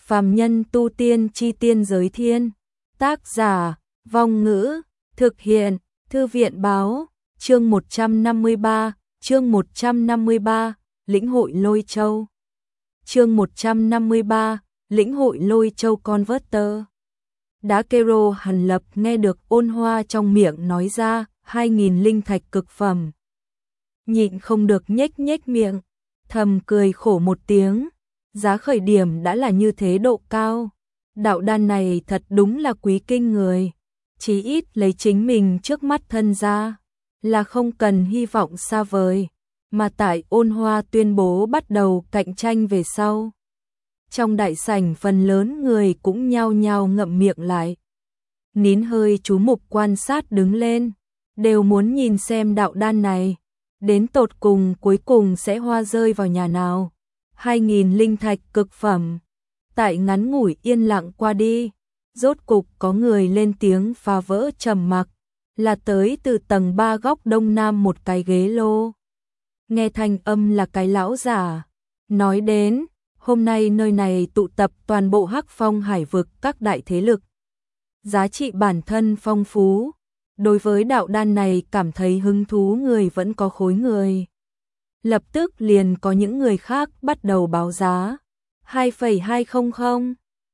Phàm nhân tu tiên chi tiên giới thiên. Tác giả, Vong Ngữ, thực hiện, Thư viện báo, chương 153, lĩnh hội Lôi Châu. Chương 153, lĩnh hội Lôi Châu Converter. Đá Kero Hàn Lập nghe được Ôn Hoa trong miệng nói ra 2.000 linh thạch cực phẩm. Nhịn không được nhếch miệng, thầm cười khổ một tiếng. Giá khởi điểm đã là như thế độ cao. Đạo đan này thật đúng là quý kinh người. Chí ít lấy chính mình trước mắt thân ra, là không cần hy vọng xa vời. Mà tại Ôn Hoa tuyên bố bắt đầu cạnh tranh về sau, trong đại sảnh phần lớn người cũng nhao nhao ngậm miệng lại. Nín hơi chú mục quan sát đứng lên, đều muốn nhìn xem đạo đan này đến tột cùng cuối cùng sẽ hoa rơi vào nhà nào. 2.000 linh thạch cực phẩm. Tại ngắn ngủi yên lặng qua đi, rốt cục có người lên tiếng phá vỡ trầm mặc, là tới từ tầng 3 góc đông nam một cái ghế lô. Nghe thanh âm là cái lão giả, nói đến, hôm nay nơi này tụ tập toàn bộ Hắc Phong hải vực các đại thế lực. Giá trị bản thân phong phú, đối với đạo đan này cảm thấy hứng thú người vẫn có khối người. Lập tức liền có những người khác bắt đầu báo giá. 2,200,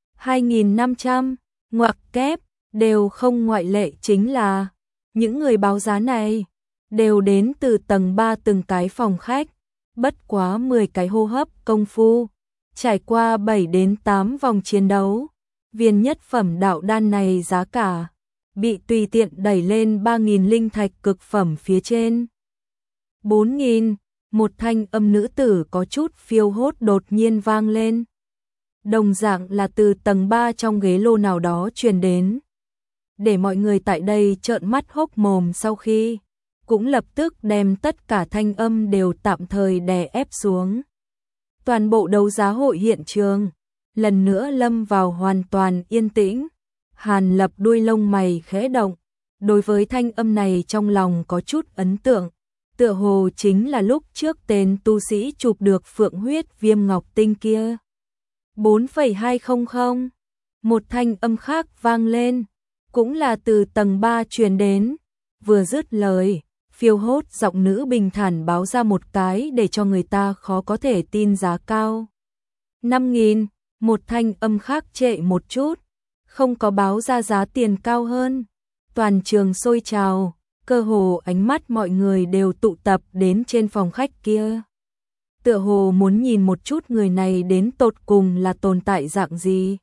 2.500, ngoặc kép, đều không ngoại lệ, chính là những người báo giá này đều đến từ tầng 3 từng cái phòng khách, bất quá 10 cái hô hấp công phu, trải qua 7 đến 8 vòng chiến đấu, viên nhất phẩm đạo đan này giá cả bị tùy tiện đẩy lên 3.000 linh thạch cực phẩm phía trên. 4.000, một thanh âm nữ tử có chút phiêu hốt đột nhiên vang lên. Đồng dạng là từ tầng 3 trong ghế lô nào đó truyền đến. Để mọi người tại đây trợn mắt hốc mồm, sau khi cũng lập tức đem tất cả thanh âm đều tạm thời đè ép xuống. Toàn bộ đấu giá hội hiện trường lần nữa lâm vào hoàn toàn yên tĩnh. Hàn Lập đuôi lông mày khẽ động, đối với thanh âm này trong lòng có chút ấn tượng, tựa hồ chính là lúc trước tên tu sĩ chụp được phượng huyết viêm ngọc tinh kia. 4,200, một thanh âm khác vang lên, cũng là từ tầng 3 truyền đến. Vừa dứt lời, phiêu hốt giọng nữ bình thản báo ra một cái để cho người ta khó có thể tin giá cao. 5.000, một thanh âm khác trệ một chút, không có báo ra giá tiền cao hơn. Toàn trường sôi trào, cơ hồ ánh mắt mọi người đều tụ tập đến trên phòng khách kia. Tựa hồ muốn nhìn một chút người này đến tột cùng là tồn tại dạng gì.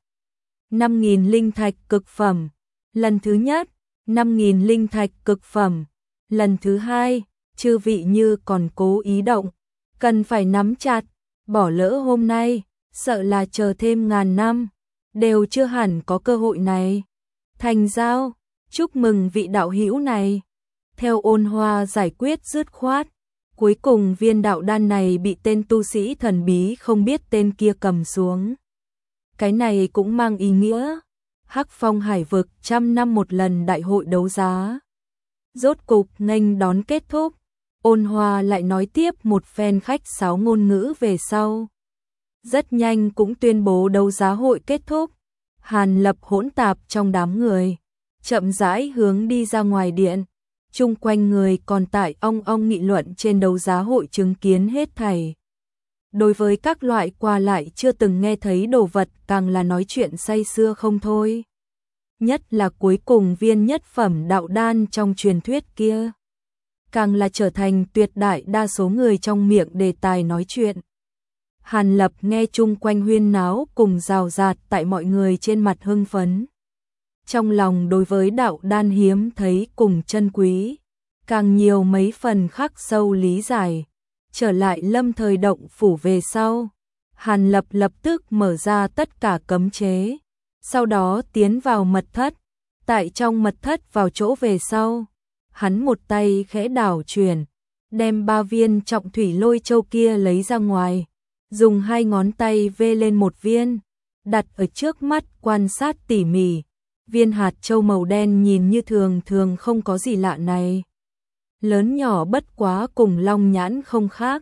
5.000 linh thạch cực phẩm, lần thứ nhất. 5.000 linh thạch cực phẩm, lần thứ hai. Chư vị như còn cố ý động, cần phải nắm chặt, bỏ lỡ hôm nay, sợ là chờ thêm ngàn năm, đều chưa hẳn có cơ hội này. Thành giao, chúc mừng vị đạo hữu này. Theo Ôn Hoa giải quyết dứt khoát, cuối cùng viên đạo đan này bị tên tu sĩ thần bí không biết tên kia cầm xuống. Cái này cũng mang ý nghĩa Hắc Phong hải vực 100 năm một lần đại hội đấu giá rốt cục nghênh đón kết thúc. Ôn Hoa lại nói tiếp một phen khách sáo ngôn ngữ về sau, rất nhanh cũng tuyên bố đấu giá hội kết thúc. Hàn Lập hỗn tạp trong đám người, chậm rãi hướng đi ra ngoài điện. Chung quanh người còn tại ong ong nghị luận trên đấu giá hội chứng kiến hết thảy. Đối với các loại qua lại chưa từng nghe thấy đồ vật càng là nói chuyện say sưa không thôi. Nhất là cuối cùng viên nhất phẩm đạo đan trong truyền thuyết kia, càng là trở thành tuyệt đại đa số người trong miệng đề tài nói chuyện. Hàn Lập nghe chung quanh huyên náo cùng rào rạt tại mọi người trên mặt hưng phấn. Trong lòng đối với đạo đan hiếm thấy cùng chân quý, càng nhiều mấy phần khắc sâu lý giải. Trở lại Lâm Thời động phủ về sau, Hàn Lập lập tức mở ra tất cả cấm chế, sau đó tiến vào mật thất. Tại trong mật thất vào chỗ về sau, hắn một tay khẽ đảo chuyển, đem 3 viên trọng thủy lôi châu kia lấy ra ngoài, dùng 2 ngón tay vê lên một viên, đặt ở trước mắt quan sát tỉ mỉ. Viên hạt châu màu đen nhìn như thường thường không có gì lạ này, lớn nhỏ bất quá cùng long nhãn không khác,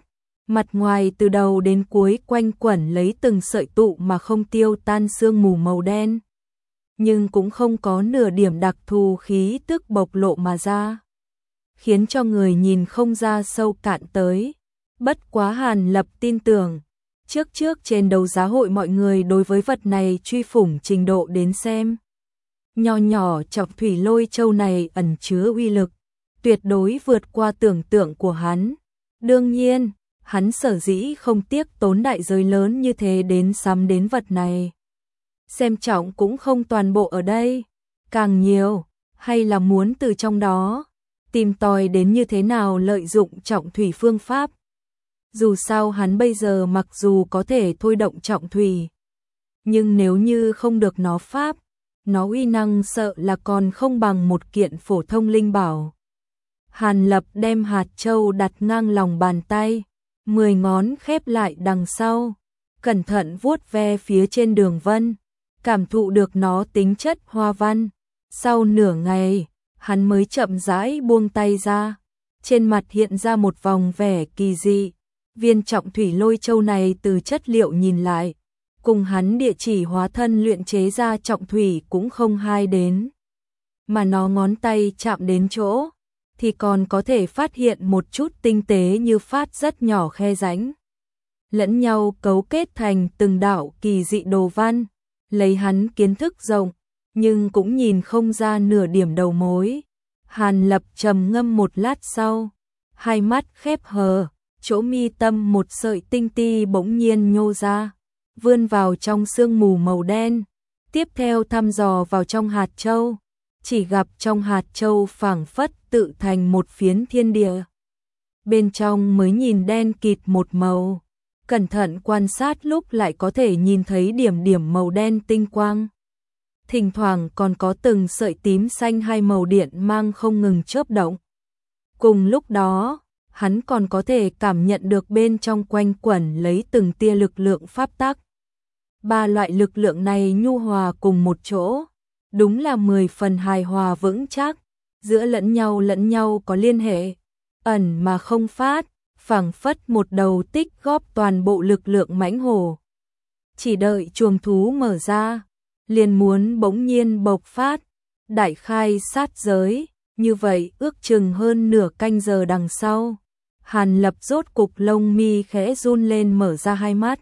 Mặt ngoài từ đầu đến cuối quanh quẩn lấy từng sợi tụ mà không tiêu tan sương mù màu đen, nhưng cũng không có nửa điểm đặc thù khí tức bộc lộ mà ra, khiến cho người nhìn không ra sâu cạn tới. Bất quá Hàn Lập tin tưởng, trước trên đấu giá hội mọi người đối với vật này truy phủng trình độ đến xem. Nho nhỏ Trọng Thủy Lôi Châu này ẩn chứa uy lực, tuyệt đối vượt qua tưởng tượng của hắn. Đương nhiên, hắn sở dĩ không tiếc tốn đại giới lớn như thế đến sắm đến vật này. Xem trọng cũng không toàn bộ ở đây, càng nhiều, hay là muốn từ trong đó, tìm tòi đến như thế nào lợi dụng trọng thủy phương pháp. Dù sao hắn bây giờ mặc dù có thể thôi động trọng thủy, nhưng nếu như không được nó pháp, nó uy năng sợ là còn không bằng một kiện phổ thông linh bảo. Hàn Lập đem hạt châu đặt ngang lòng bàn tay, 10 ngón khép lại đằng sau, cẩn thận vuốt ve phía trên đường vân, cảm thụ được nó tính chất hoa văn. Sau nửa ngày, hắn mới chậm rãi buông tay ra, trên mặt hiện ra một vòng vẻ kỳ dị. Viên Trọng Thủy Lôi Châu này từ chất liệu nhìn lại, cùng hắn địa chỉ hóa thân luyện chế ra trọng thủy cũng không hai đến. Mà nó ngón tay chạm đến chỗ, thì còn có thể phát hiện một chút tinh tế như phát rất nhỏ khe rãnh. Lẫn nhau cấu kết thành từng đạo kỳ dị đồ văn, lấy hắn kiến thức rộng, nhưng cũng nhìn không ra nửa điểm đầu mối. Hàn Lập trầm ngâm một lát sau, hai mắt khép hờ, chỗ mi tâm một sợi tinh ti bỗng nhiên nhô ra, vươn vào trong sương mù màu đen, tiếp theo thăm dò vào trong hạt châu, chỉ gặp trong hạt châu phảng phất tự thành một phiến thiên địa. Bên trong mới nhìn đen kịt một màu, cẩn thận quan sát lúc lại có thể nhìn thấy điểm điểm màu đen tinh quang. Thỉnh thoảng còn có từng sợi tím xanh hai màu điện mang không ngừng chớp động. Cùng lúc đó, hắn còn có thể cảm nhận được bên trong quanh quẩn lấy từng tia lực lượng pháp tắc. Ba loại lực lượng này nhu hòa cùng một chỗ, đúng là 10 phần hài hòa vững chắc, giữa lẫn nhau có liên hệ, ẩn mà không phát, phảng phất một đầu tích góp toàn bộ lực lượng mãnh hổ. Chỉ đợi chuồng thú mở ra, liền muốn bỗng nhiên bộc phát, đại khai sát giới, như vậy ước chừng hơn nửa canh giờ đằng sau. Hàn Lập rốt cục lông mi khẽ run lên mở ra hai mắt.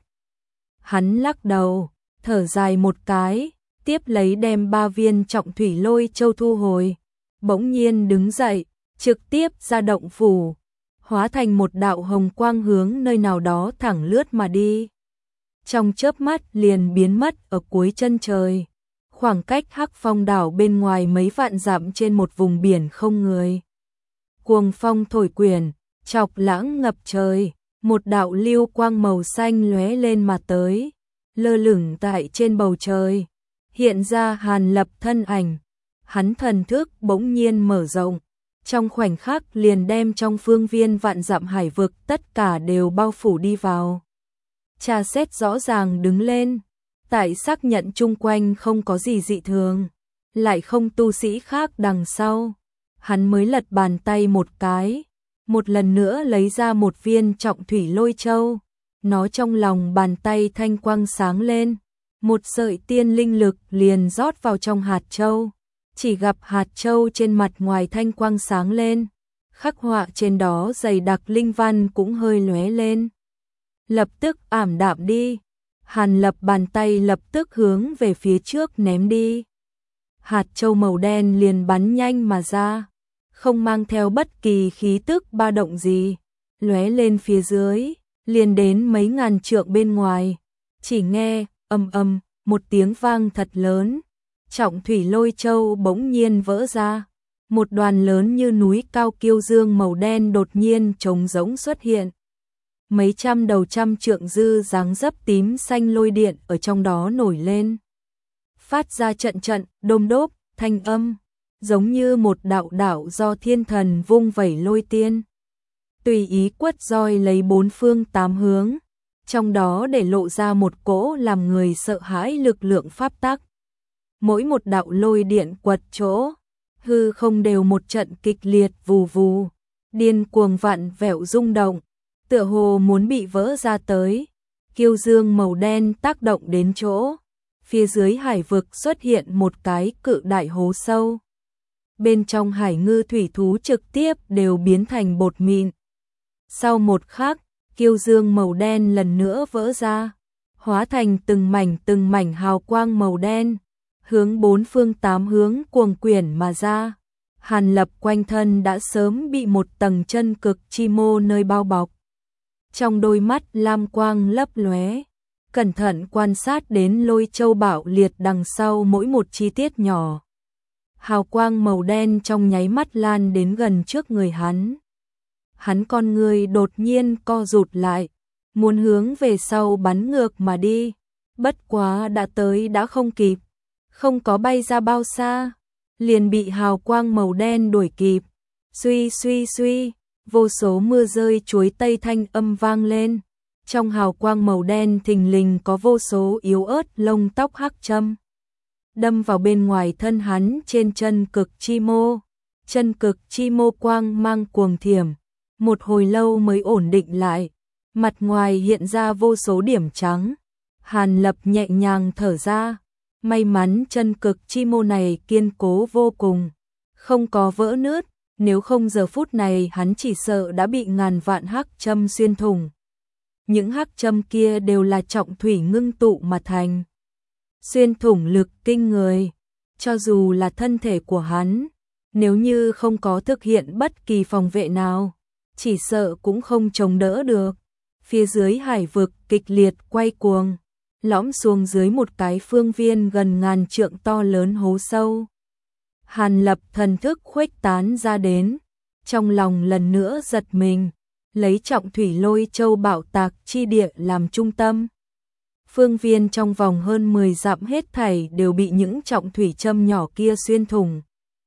Hắn lắc đầu, thở dài một cái, tiếp lấy đem 3 viên Trọng Thủy Lôi Châu thu hồi, bỗng nhiên đứng dậy, trực tiếp ra động phủ, hóa thành một đạo hồng quang hướng nơi nào đó thẳng lướt mà đi. Trong chớp mắt liền biến mất ở cuối chân trời, khoảng cách Hắc Phong đảo bên ngoài mấy vạn dặm trên một vùng biển không người. Cuồng phong thổi quyển, chọc lãng ngập trời, một đạo lưu quang màu xanh lóe lên mà tới, lơ lửng tại trên bầu trời, hiện ra Hàn Lập thân ảnh. Hắn thần thức bỗng nhiên mở rộng, trong khoảnh khắc liền đem trong phương viên vạn dặm hải vực tất cả đều bao phủ đi vào. Tra xét rõ ràng đứng lên, tại xác nhận chung quanh không có gì dị thường, lại không tu sĩ khác đằng sau, hắn mới lật bàn tay một cái, một lần nữa lấy ra một viên Trọng Thủy Lôi Châu, nó trong lòng bàn tay thanh quang sáng lên, một sợi tiên linh lực liền rót vào trong hạt châu, chỉ gặp hạt châu trên mặt ngoài thanh quang sáng lên, khắc họa trên đó dày đặc linh văn cũng hơi lóe lên. Lập tức ảm đạm đi, Hàn Lập bàn tay lập tức hướng về phía trước ném đi. Hạt châu màu đen liền bắn nhanh mà ra, không mang theo bất kỳ khí tức ba động gì, lóe lên phía dưới, liền đến mấy ngàn trượng bên ngoài, chỉ nghe ầm ầm một tiếng vang thật lớn, Trọng Thủy Lôi Châu bỗng nhiên vỡ ra, một đoàn lớn như núi cao kiêu dương màu đen đột nhiên trống rỗng xuất hiện. Mấy trăm đầu trăm trượng dư dáng dấp tím xanh lôi điện ở trong đó nổi lên, phát ra trận trận đôm đốp thanh âm, giống như một đạo đạo do thiên thần vung vẩy lôi tiên, tùy ý quất roi lấy bốn phương tám hướng, trong đó để lộ ra một cỗ làm người sợ hãi lực lượng pháp tắc. Mỗi một đạo lôi điện quật chỗ, hư không đều một trận kịch liệt vù vù, điên cuồng vặn vẹo rung động, tựa hồ muốn bị vỡ ra tới. Kiêu dương màu đen tác động đến chỗ. Phía dưới hải vực xuất hiện một cái cự đại hố sâu. Bên trong hải ngư thủy thú trực tiếp đều biến thành bột mịn. Sau một khắc, kiêu dương màu đen lần nữa vỡ ra, hóa thành từng mảnh hào quang màu đen, hướng bốn phương tám hướng cuồng quyển mà ra. Hàn Lập quanh thân đã sớm bị một tầng chân cực chi mô nơi bao bọc. Trong đôi mắt lam quang lấp lóe, cẩn thận quan sát đến lôi châu bạo liệt đằng sau mỗi một chi tiết nhỏ. Hào quang màu đen trong nháy mắt lan đến gần trước người hắn. Hắn con người đột nhiên co rụt lại, muốn hướng về sau bắn ngược mà đi. Bất quá đã tới đã không kịp, không có bay ra bao xa, liền bị hào quang màu đen đuổi kịp. Suy suy suy, vô số mưa rơi chuối tây thanh âm vang lên. Trong hào quang màu đen thình lình có vô số yếu ớt lông tóc hắc châm đâm vào bên ngoài thân hắn trên chân cực chi mô. Chân cực chi mô quang mang cuồng thiểm, một hồi lâu mới ổn định lại, mặt ngoài hiện ra vô số điểm trắng. Hàn Lập nhẹ nhàng thở ra, may mắn chân cực chi mô này kiên cố vô cùng, không có vỡ nứt, nếu không giờ phút này hắn chỉ sợ đã bị ngàn vạn hắc châm xuyên thủng. Những hắc châm kia đều là trọng thủy ngưng tụ mà thành, xuyên thủng lực kinh người. Cho dù là thân thể của hắn, nếu như không có thực hiện bất kỳ phòng vệ nào, chỉ sợ cũng không chống đỡ được. Phía dưới hải vực kịch liệt quay cuồng, lõm xuống dưới một cái phương viên gần ngàn trượng to lớn hố sâu. Hàn Lập thần thức khuếch tán ra đến, trong lòng lần nữa giật mình, lấy trọng thủy lôi châu bạo tạc chi địa làm trung tâm. Phương viên trong vòng hơn 10 dặm hết thảy đều bị những trọng thủy châm nhỏ kia xuyên thủng.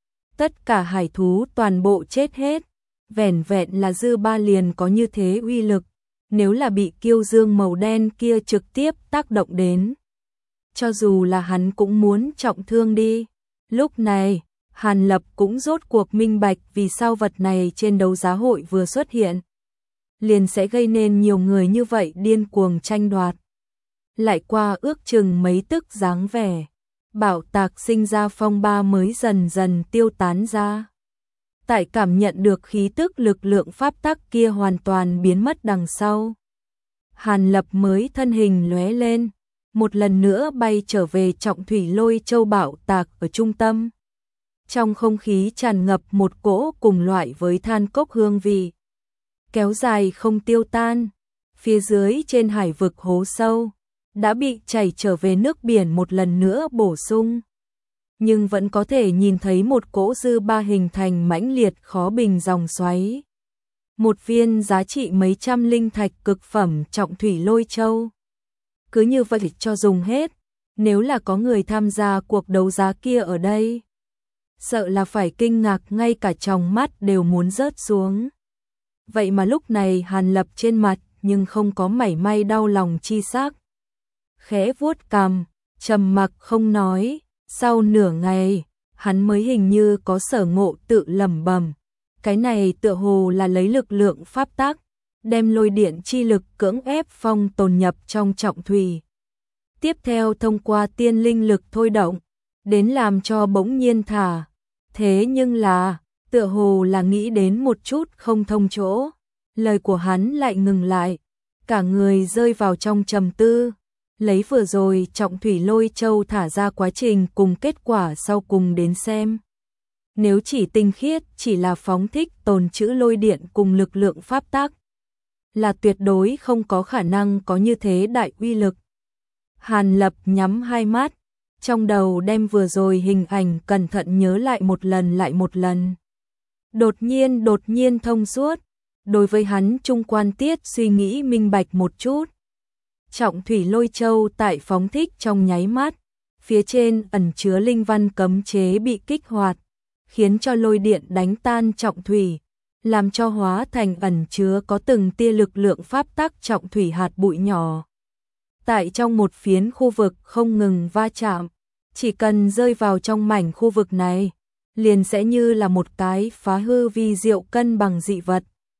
Tất cả hải thú toàn bộ chết hết, vẻn vẹn là dư ba liền có như thế uy lực, nếu là bị kiêu dương màu đen kia trực tiếp tác động đến, cho dù là hắn cũng muốn trọng thương đi. Lúc này, Hàn Lập cũng rốt cuộc minh bạch vì sao vật này trên đấu giá hội vừa xuất hiện, liền sẽ gây nên nhiều người như vậy điên cuồng tranh đoạt. Lại qua ước chừng mấy tức dáng vẻ, bạo tạc sinh ra phong ba mới dần dần tiêu tán ra. Tại cảm nhận được khí tức lực lượng pháp tắc kia hoàn toàn biến mất đằng sau, Hàn Lập mới thân hình lóe lên, một lần nữa bay trở về trọng thủy lôi châu bạo tạc ở trung tâm. Trong không khí tràn ngập một cỗ cùng loại với than cốc hương vị, kéo dài không tiêu tan. Phía dưới trên hải vực hố sâu đã bị chảy trở về nước biển một lần nữa bổ sung, nhưng vẫn có thể nhìn thấy một cỗ dư ba hình thành mãnh liệt khó bình dòng xoáy. Một viên giá trị mấy trăm linh thạch cực phẩm trọng thủy lôi châu, cứ như vậy cho dùng hết. Nếu là có người tham gia cuộc đấu giá kia ở đây, sợ là phải kinh ngạc ngay cả tròng mắt đều muốn rớt xuống. Vậy mà lúc này Hàn Lập trên mặt nhưng không có mảy may đau lòng chi sắc, khẽ vuốt cằm, trầm mặc không nói. Sau nửa ngày, hắn mới hình như có sở ngộ tự lẩm bẩm, cái này tựa hồ là lấy lực lượng pháp tắc, đem lôi điện chi lực cưỡng ép phong tồn nhập trong trọng thủy. Tiếp theo thông qua tiên linh lực thôi động, đến làm cho bỗng nhiên thả. Thế nhưng là, tựa hồ là nghĩ đến một chút không thông chỗ, lời của hắn lại ngừng lại, cả người rơi vào trong trầm tư. Lấy vừa rồi trọng thủy lôi châu thả ra quá trình cùng kết quả sau cùng đến xem. Nếu chỉ tinh khiết chỉ là phóng thích tồn trữ lôi điện cùng lực lượng pháp tắc, là tuyệt đối không có khả năng có như thế đại uy lực. Hàn Lập nhắm hai mắt, trong đầu đem vừa rồi hình ảnh cẩn thận nhớ lại một lần lại một lần. Đột nhiên thông suốt, đối với hắn trung quan tiết suy nghĩ minh bạch một chút. Trọng thủy lôi châu tại phóng thích trong nháy mắt, phía trên ẩn chứa linh văn cấm chế bị kích hoạt, khiến cho lôi điện đánh tan trọng thủy, làm cho hóa thành ẩn chứa có từng tia lực lượng pháp tắc trọng thủy hạt bụi nhỏ. Tại trong một phiến khu vực không ngừng va chạm, chỉ cần rơi vào trong mảnh khu vực này, liền sẽ như là một cái phá hư vi diệu cân bằng dị vật.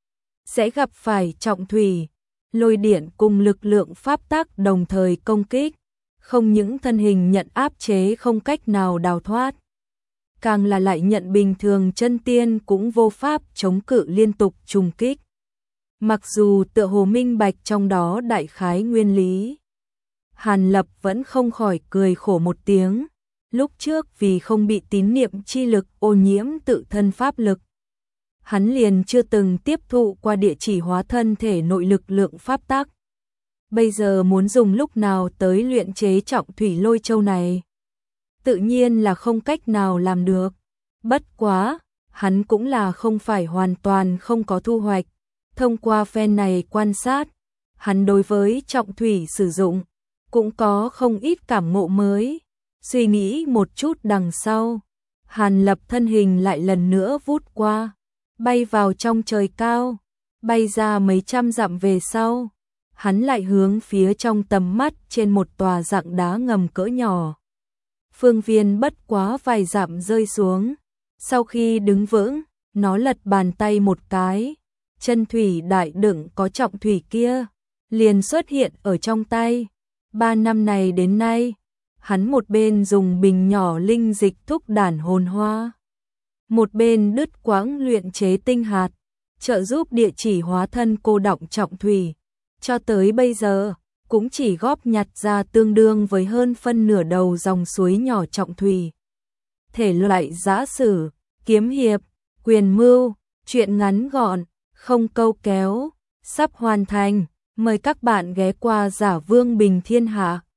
sẽ gặp phải trọng thủy, lôi điện cùng lực lượng pháp tắc đồng thời công kích, không những thân hình nhận áp chế không cách nào đào thoát, càng là lại nhận bình thường chân tiên cũng vô pháp chống cự liên tục trùng kích. Mặc dù tựa hồ minh bạch trong đó đại khái nguyên lý, Hàn Lập vẫn không khỏi cười khổ một tiếng. Lúc trước vì không bị tín niệm chi lực ô nhiễm tự thân pháp lực, hắn liền chưa từng tiếp thụ qua địa chỉ hóa thân thể nội lực lượng pháp tắc. Bây giờ muốn dùng lúc nào tới luyện chế trọng thủy lôi châu này, tự nhiên là không cách nào làm được. Bất quá, hắn cũng là không phải hoàn toàn không có thu hoạch. Thông qua phen này quan sát, hắn đối với trọng thủy sử dụng cũng có không ít cảm ngộ mới. Suy nghĩ một chút đằng sau, Hàn Lập thân hình lại lần nữa vút qua, bay vào trong trời cao, bay ra mấy trăm dặm về sau, hắn lại hướng phía trong tầm mắt trên một tòa dạng đá ngầm cỡ nhỏ. Phương viên bất quá vài dặm rơi xuống, sau khi đứng vững, nó lật bàn tay một cái, chân thủy đại đựng có trọng thủy kia liền xuất hiện ở trong tay. 3 năm này đến nay, hắn một bên dùng bình nhỏ linh dịch thúc đản hồn hoa, một bên đứt quãng luyện chế tinh hạt, trợ giúp địa chỉ hóa thân cô đọng trọng thủy. Cho tới bây giờ, cũng chỉ góp nhặt ra tương đương với hơn phân nửa đầu dòng suối nhỏ trọng thủy. Thể loại giã sử, kiếm hiệp, quyền mưu, truyện ngắn gọn, không câu kéo, sắp hoàn thành. Mời các bạn ghé qua Giả Vương Bình Thiên Hạ.